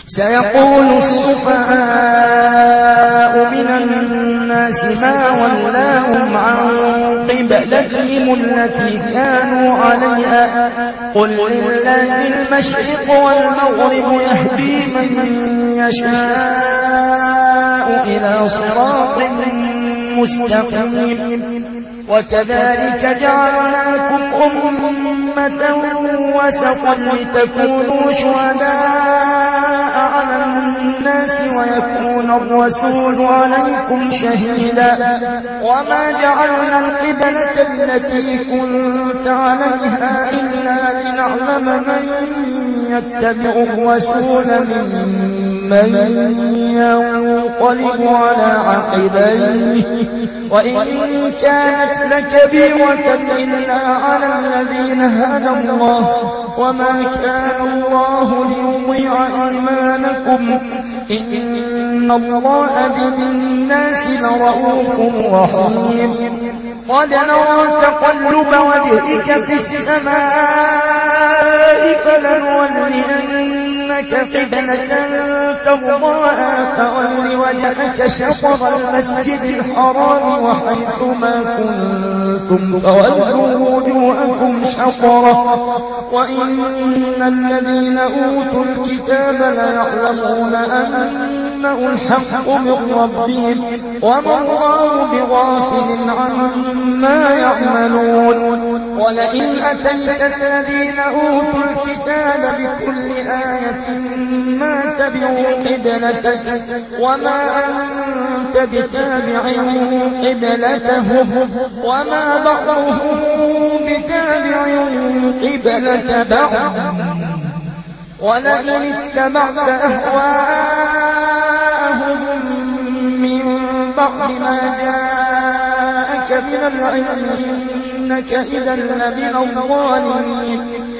سيقول السفهاء من الناس ما ولاهم عن قبلتهم التي كانوا عليها قل لله المشرق والمغرب يهدي من يشاء إلى صراط مستقيم وكذلك جعلناكم أمة وسطا لتكونوا شهداء على الناس ويكون الرسول عليكم شهيدا وما جعلنا القبلة التي كنت عليها إلا لنعلم من يتبع الرسول ممن ينقلب على عقبيه وإن كانت لكبيرة إلا على الذين هدى الله وما كان الله ليضيع إيمانكم إن الله بالناس لرؤوف رحيم قد نرى تقلب وجهك في السماء فلنولينك قبلة ترضاها فول وجهك شطر المسجد الحرام وحيثما كنتم فولوا وجوهكم شطره وإن الذين أوتوا الكتاب ليعلمون أنه الحق من ربهم وما الله بغافل عما يعملون ولئن أتيت الذين أوتوا الكتاب بكل آية ما تبعوا قبلتك وما أنت بتابع قبلتهم وما بعضهم بتابع قبلة بعض ولئن اتبعت أهواءهم من بعد ما جاءك من العلم إنك إذا لمن الظالمين